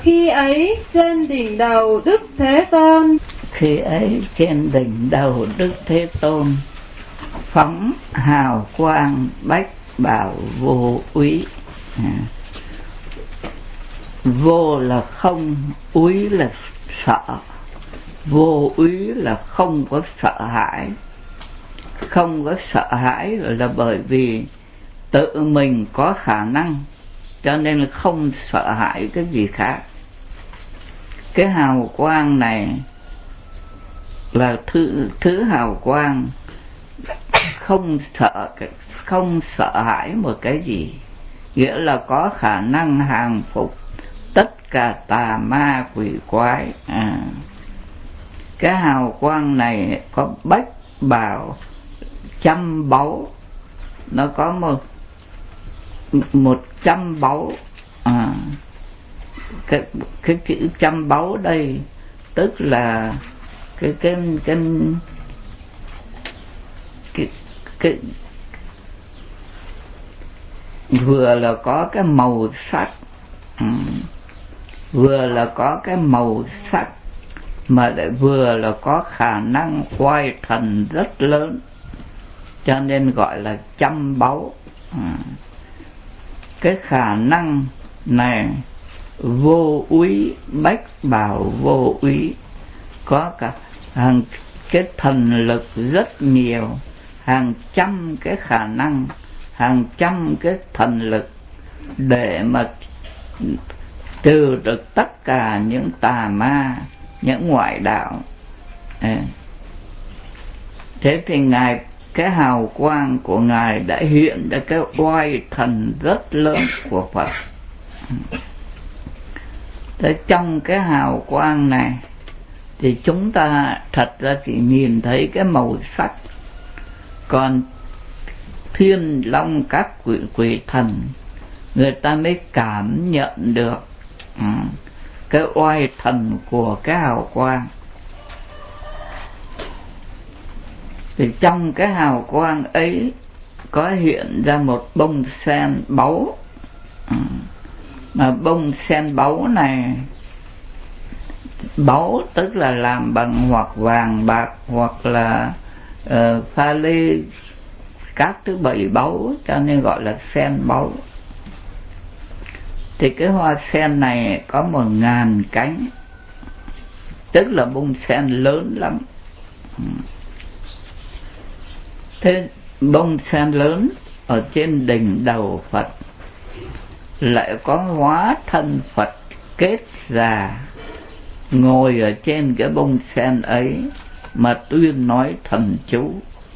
Khi ấy trên đỉnh đầu Đức Thế Tôn, khi ấy trên đỉnh đầu Đức Thế Tôn phóng hào quang bách bảo vô úy. Vô là không, úy là sợ. Vô úy là không có sợ hãi. Không có sợ hãi là bởi vì tự mình có khả năng, cho nên là không sợ hãi cái gì khác. Cái hào quang này là thứ hào quang không sợ hãi một cái gì, nghĩa là có khả năng hàng phục tất cả tà ma quỷ quái. Cái hào quang này có bách bảo trăm báu, nó có một trăm báu. Cái chữ trăm báu đây tức là cái vừa là có cái màu sắc, vừa là có cái màu sắc, mà lại vừa là có khả năng oai thần rất lớn, cho nên gọi là trăm báu. Cái khả năng này vô úy, bách bảo vô úy, có cả hàng cái thần lực rất nhiều, hàng trăm cái khả năng, hàng trăm cái thần lực để mà trừ được tất cả những tà ma, những ngoại đạo. Thế thì Ngài, cái hào quang của Ngài đã hiện ra cái oai thần rất lớn của Phật. Thế trong cái hào quang này thì chúng ta thật ra chỉ nhìn thấy cái màu sắc, còn thiên long các quỷ thần người ta mới cảm nhận được cái oai thần của cái hào quang. Thì trong cái hào quang ấy có hiện ra một bông sen báu. Mà bông sen báu này, báu tức là làm bằng hoặc vàng bạc hoặc là pha lê, các thứ bảy báu, cho nên gọi là sen báu. Thì cái hoa sen này có 1000 cánh, tức là bông sen lớn lắm. Thế bông sen lớn ở trên đỉnh đầu Phật, lại có hóa thân Phật kết già ngồi ở trên cái bông sen ấy mà tuyên nói thần chú.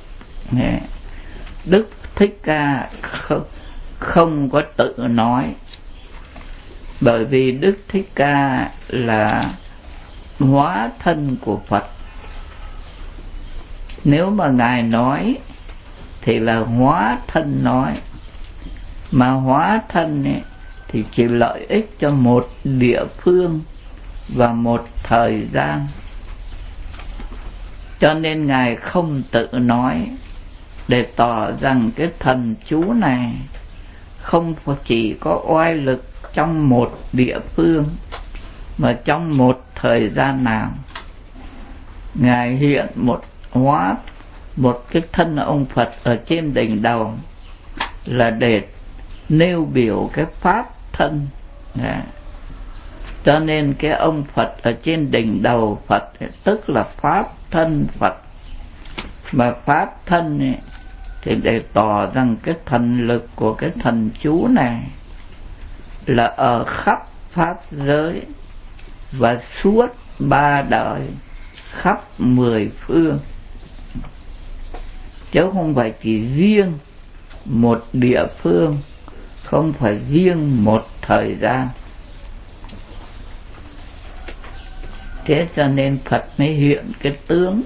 Đức Thích Ca không có tự nói, bởi vì Đức Thích Ca là hóa thân của Phật. Nếu mà Ngài nói thì là hóa thân nói, mà hóa thân ấy, thì chỉ lợi ích cho một địa phương và một thời gian, cho nên Ngài không tự nói, để tỏ rằng cái thần chú này không chỉ có oai lực trong một địa phương, mà trong một thời gian nào. Ngài hiện một cái thân ông Phật ở trên đỉnh đầu là để nêu biểu cái pháp thân. Cho nên cái ông Phật ở trên đỉnh đầu Phật tức là pháp thân Phật. Mà pháp thân ấy, thì để tỏ rằng cái thần lực của cái thần chú này là ở khắp pháp giới và suốt 3 đời, khắp 10 phương, chứ không phải chỉ riêng một địa phương, không phải riêng một thời gian. Thế cho nên Phật mới hiện cái tướng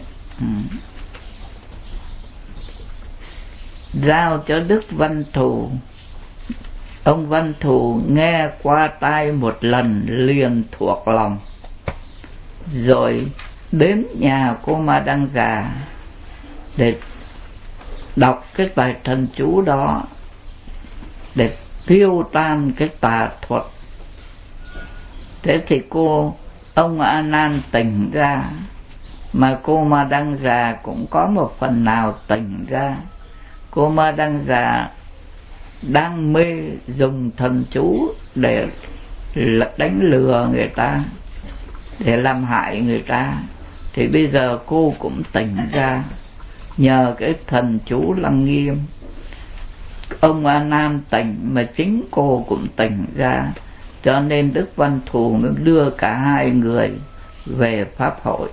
giao cho Đức Văn Thù. Ông Văn Thù nghe qua tai một lần liền thuộc lòng, rồi đến nhà cô Ma Đăng Già để đọc cái bài thần chú đó để tiêu tan cái tà thuật. Thế thì ông A Nan tỉnh ra, mà cô Ma Đăng Già cũng có một phần nào tỉnh ra. Cô Ma Đăng Già đang mê dùng thần chú để đánh lừa người ta, để làm hại người ta, thì bây giờ cô cũng tỉnh ra nhờ cái thần chú Lăng Nghiêm. Ông A Nan tỉnh mà chính cô cũng tỉnh ra, cho nên Đức Văn Thù mới đưa cả hai người về pháp hội.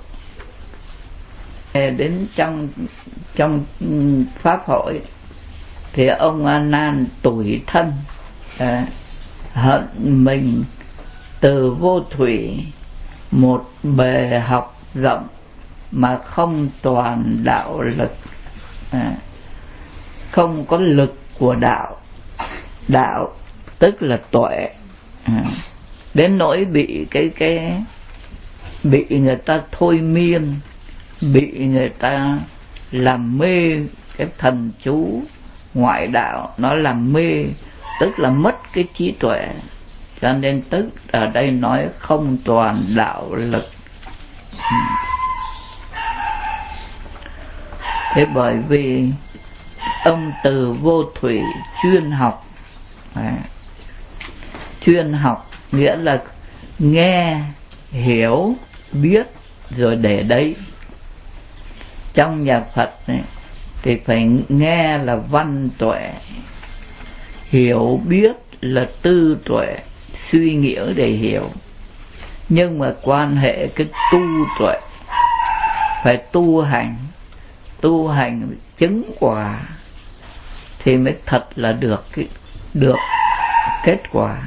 Đến trong pháp hội thì ông A Nan tủi thân, hận mình từ vô thủy, một bề học rộng mà không toàn đạo lực, không có lực của đạo. Đạo tức là tuệ, đến nỗi bị bị người ta thôi miên, bị người ta làm mê cái thần chú ngoại đạo, nó làm mê, tức là mất cái trí tuệ. Cho nên tức ở đây nói không toàn đạo lực. Thế bởi vì ông từ vô thủy chuyên học, chuyên học nghĩa là nghe, hiểu, biết rồi để đấy. Trong nhà Phật này thì phải nghe là văn tuệ, hiểu biết là tư tuệ, suy nghĩ để hiểu. Nhưng mà quan hệ cái tu tuệ, phải tu hành chứng quả thì mới thật là được kết quả.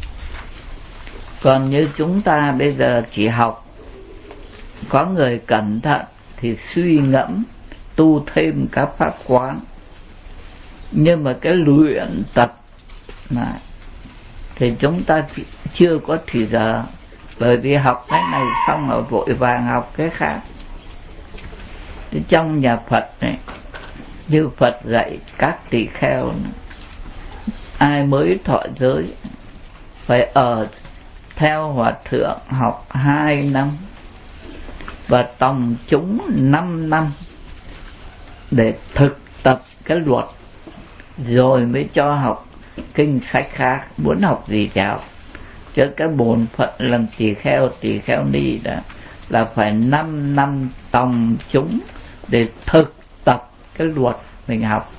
Còn như chúng ta bây giờ chỉ học, có người cẩn thận thì suy ngẫm tu thêm các pháp quán, nhưng mà cái luyện tập mà thì chúng ta chưa có thì giờ, bởi vì học cái này xong rồi vội vàng học cái khác. Thì trong nhà Phật này, như Phật dạy các tỳ kheo này, ai mới thọ giới phải ở theo hòa thượng học 2 năm và tòng chúng 5 năm để thực tập cái luật, rồi mới cho học kinh sách khác. Muốn học gì thì học, chứ cái bổn phận làm tỳ kheo ni đó là phải 5 năm tòng chúng để thực tập cái luật mình học.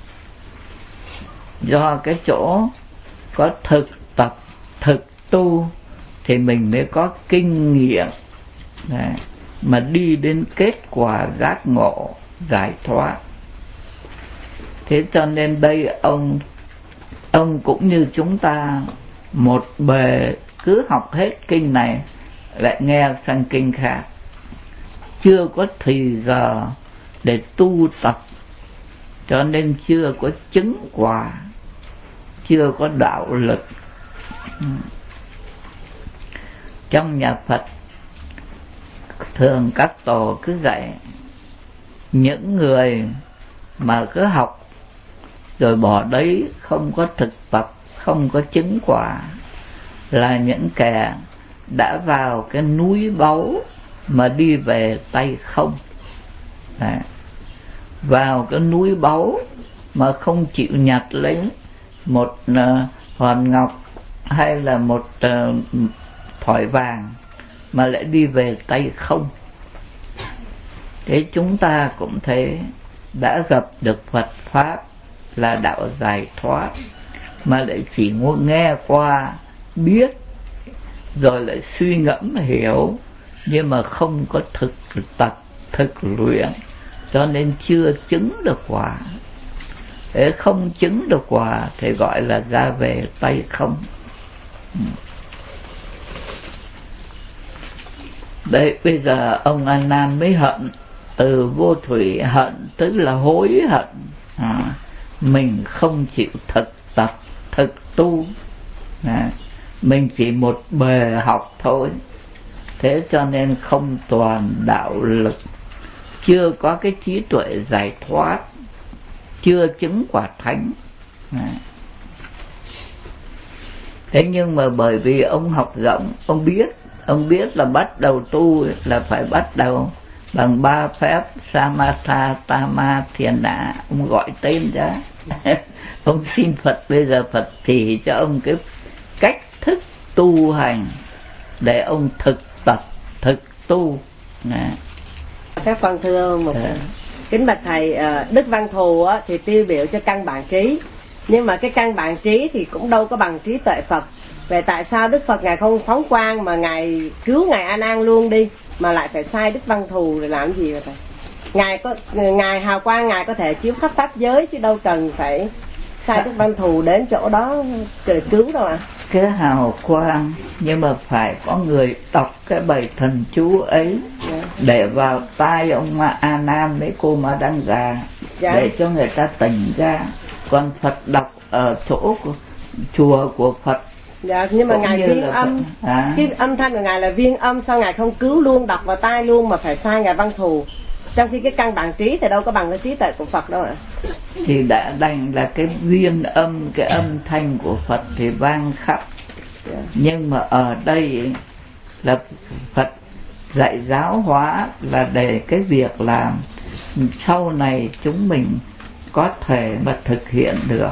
Do cái chỗ có thực tập, thực tu thì mình mới có kinh nghiệm mà đi đến kết quả giác ngộ, giải thoát. Thế cho nên đây ông cũng như chúng ta, một bề cứ học hết kinh này lại nghe sang kinh khác, chưa có thì giờ để tu tập, cho nên chưa có chứng quả, chưa có đạo lực. Trong nhà Phật thường các tổ cứ dạy những người mà cứ học rồi bỏ đấy, không có thực tập, không có chứng quả, là những kẻ đã vào cái núi báu mà đi về tay không. Vào cái núi báu mà không chịu nhặt lấy một hòn ngọc hay là một thỏi vàng, mà lại đi về tay không. Thế chúng ta cũng thế, đã gặp được Phật Pháp là đạo giải thoát, mà lại chỉ nghe qua, biết, rồi lại suy ngẫm hiểu, nhưng mà không có thực tập, thực luyện, cho nên chưa chứng được quả. Thế không chứng được quả thì gọi là ra về tay không. Đấy, bây giờ ông A Nan mới hận từ vô thủy. Hận tức là hối hận, mình không chịu thực tập, thực tu, mình chỉ một bề học thôi. Thế cho nên không toàn đạo lực, chưa có cái trí tuệ giải thoát, chưa chứng quả thánh. Thế nhưng mà bởi vì ông học rộng, ông biết là bắt đầu tu là phải bắt đầu bằng 3 phép Samatha, Tama, Thiền Định. Ông gọi tên ra. Ông xin Phật, bây giờ Phật chỉ cho ông cái cách thức tu hành để ông thực tập, thực tu. Các con thưa một kính bạch thầy, Đức Văn Thù á, thì tiêu biểu cho căn bản trí, nhưng mà cái căn bản trí thì cũng đâu có bằng trí tuệ Phật. Vậy tại sao Đức Phật ngài không phóng quang mà ngài cứu ngài A Nan luôn đi, mà lại phải sai Đức Văn Thù để làm gì vậy thầy? Ngài hào quang, ngài có thể chiếu khắp pháp giới chứ đâu cần phải sai Đức Văn Thù đến chỗ đó để cứu đâu ạ. Cái hào quang, nhưng mà phải có người đọc cái bài thần chú ấy để vào tai ông A Nan mấy cô Ma Đăng Già, để cho người ta tỉnh ra. Còn Phật đọc ở chỗ của chùa của Phật. Dạ, nhưng mà ngài viên âm, cái âm thanh của ngài là viên âm, sao ngài không cứu luôn, đọc vào tai luôn mà phải sai ngài Văn Thù? Trong khi cái căn bản trí thì đâu có bằng cái trí tuệ của Phật đâu ạ. Thì đã đành là cái viên âm, cái âm thanh của Phật thì vang khắp. Nhưng mà ở đây là Phật dạy giáo hóa là để cái việc làm sau này chúng mình có thể mà thực hiện được.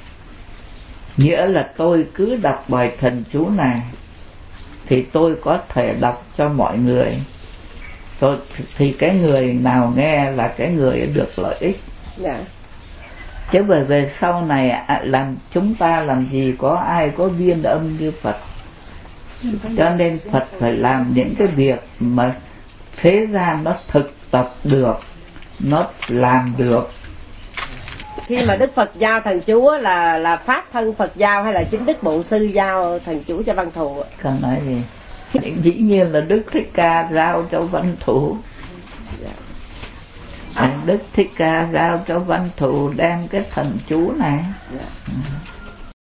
Nghĩa là tôi cứ đọc bài thần chú này thì tôi có thể đọc cho mọi người, thì cái người nào nghe là cái người được lợi ích. Chứ về sau này làm chúng ta làm gì có ai có viên âm như Phật. Cho nên Phật phải làm những cái việc mà thế gian nó thực tập được, nó làm được. Khi mà Đức Phật giao thần chú là pháp thân Phật giao hay là chính Đức Bổn Sư giao thần chú cho Văn Thù? Con nói gì? Dĩ nhiên là Đức Thích Ca giao cho Văn Thù. Đức Thích Ca giao cho Văn Thù đem cái thần chú này.